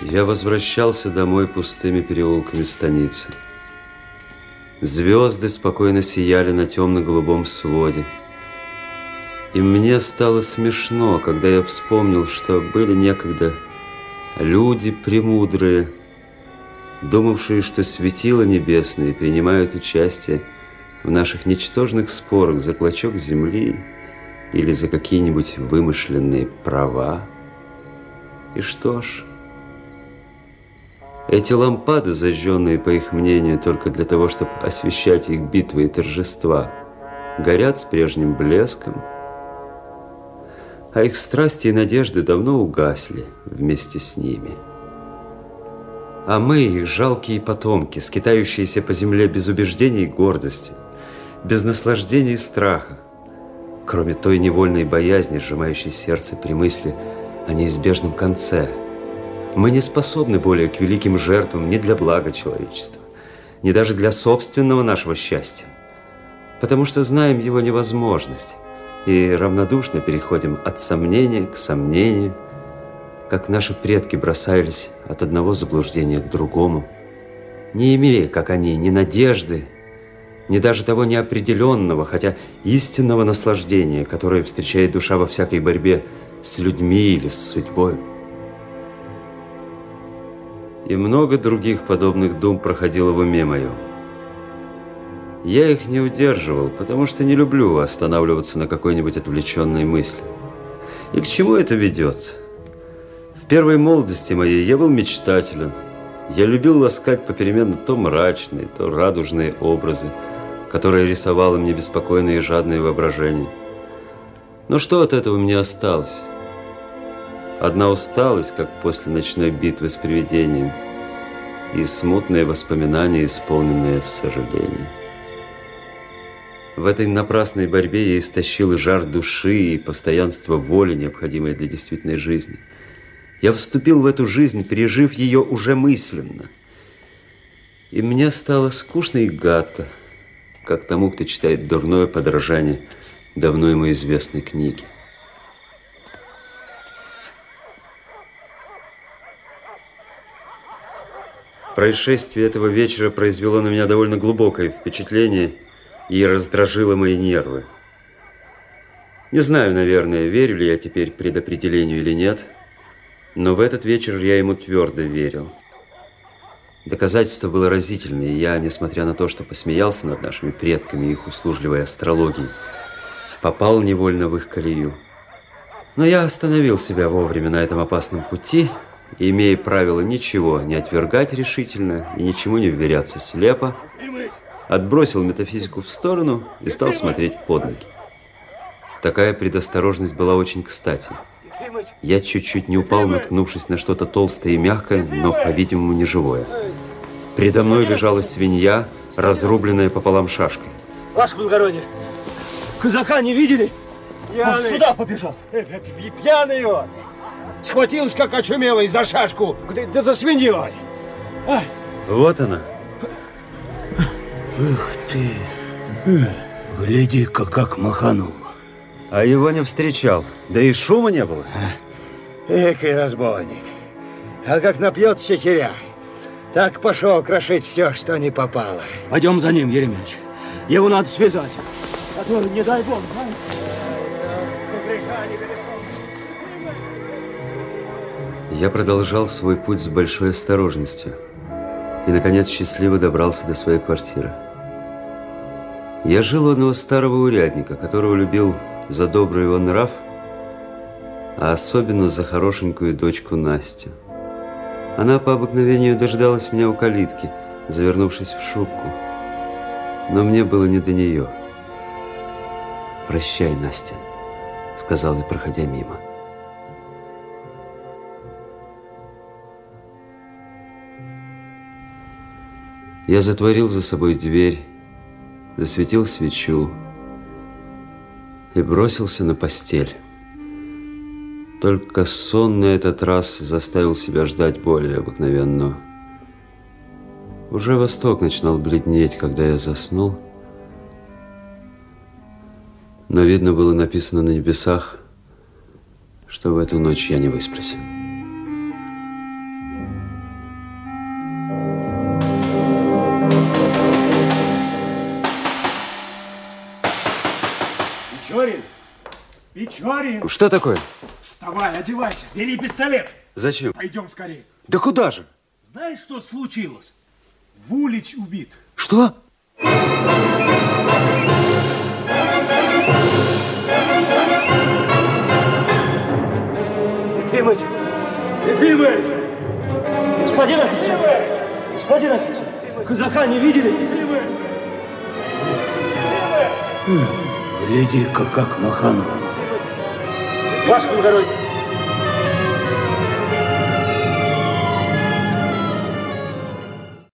Я возвращался домой пустыми переулками станицы. Звезды спокойно сияли на темно-голубом своде. И мне стало смешно, когда я вспомнил, что были некогда люди премудрые, думавшие, что светила небесные принимают участие в наших ничтожных спорах за клочок земли или за какие-нибудь вымышленные права. И что ж, эти лампады, зажженные, по их мнению, только для того, чтобы освещать их битвы и торжества, горят с прежним блеском, а их страсти и надежды давно угасли вместе с ними. А мы, их жалкие потомки, скитающиеся по земле без убеждений и гордости, без наслаждения и страха, кроме той невольной боязни, сжимающей сердце при мысли о неизбежном конце, мы не способны более к великим жертвам ни для блага человечества, ни даже для собственного нашего счастья, потому что знаем его невозможность и равнодушно переходим от сомнения к сомнению, как наши предки бросались от одного заблуждения к другому, не имея, как они, ни надежды, ни даже того неопределенного, хотя истинного наслаждения, которое встречает душа во всякой борьбе с людьми или с судьбой. И много других подобных дум проходило в уме моем. Я их не удерживал, потому что не люблю останавливаться на какой-нибудь отвлеченной мысли. И к чему это ведет? В первой молодости моей я был мечтателен. Я любил ласкать попеременно то мрачные, то радужные образы, которые рисовало мне беспокойное и жадное воображение. Но что от этого мне осталось? Одна усталость, как после ночной битвы с привидением, и смутные воспоминания, исполненные сожаления. В этой напрасной борьбе я истощил и жар души, и постоянство воли, необходимое для действительной жизни. Я вступил в эту жизнь, пережив ее уже мысленно. И мне стало скучно и гадко, как тому, кто читает дурное подражание давно ему известной книги. Происшествие этого вечера произвело на меня довольно глубокое впечатление и раздражило мои нервы. Не знаю, наверное, верю ли я теперь предопределению или нет, но в этот вечер я ему твердо верил. Доказательство было разительное, и я, несмотря на то, что посмеялся над нашими предками и их услужливой астрологией, попал невольно в их колею. Но я остановил себя вовремя на этом опасном пути, и, имея правило ничего не отвергать решительно и ничему не вверяться слепо, отбросил метафизику в сторону и стал смотреть под ноги. Такая предосторожность была очень кстати. Я чуть-чуть не упал, наткнувшись на что-то толстое и мягкое, но, по-видимому, не живое. Передо мной лежала свинья, разрубленная пополам шашкой. Ваше благородие, казака не видели? Пьяный. Он сюда побежал. Пьяный он. Схватился, как очумелый, за шашку, да за свиньей. Ай. Вот она. Ух ты. Гляди-ка, как маханул. А его не встречал, да и шума не было. Экой разбойник. А как напьется херя, так пошел крошить все, что не попало. Пойдем за ним, Еремеевич. Его надо связать. А то, не дай бог, Я продолжал свой путь с большой осторожностью и, наконец, счастливо добрался до своей квартиры. Я жил у одного старого урядника, которого любил за добрый его нрав, а особенно за хорошенькую дочку Настю. Она по обыкновению дожидалась меня у калитки, завернувшись в шубку, но мне было не до нее. «Прощай, Настя», — сказал я, проходя мимо. Я затворил за собой дверь, засветил свечу и бросился на постель. Только сон на этот раз заставил себя ждать более обыкновенного. Уже восток начинал бледнеть, когда я заснул, но видно было написано на небесах, что в эту ночь я не высплюсь. Печорин! Печорин! Что такое? Вставай, одевайся, бери пистолет. Зачем? Пойдем скорее. Да куда же? Знаешь, что случилось? Вулич убит. Что? Ефимыч! Ефимыч! Господин офицер! Господин офицер! Казака не видели? Гляди-ка, как маханул. Ваше благородие!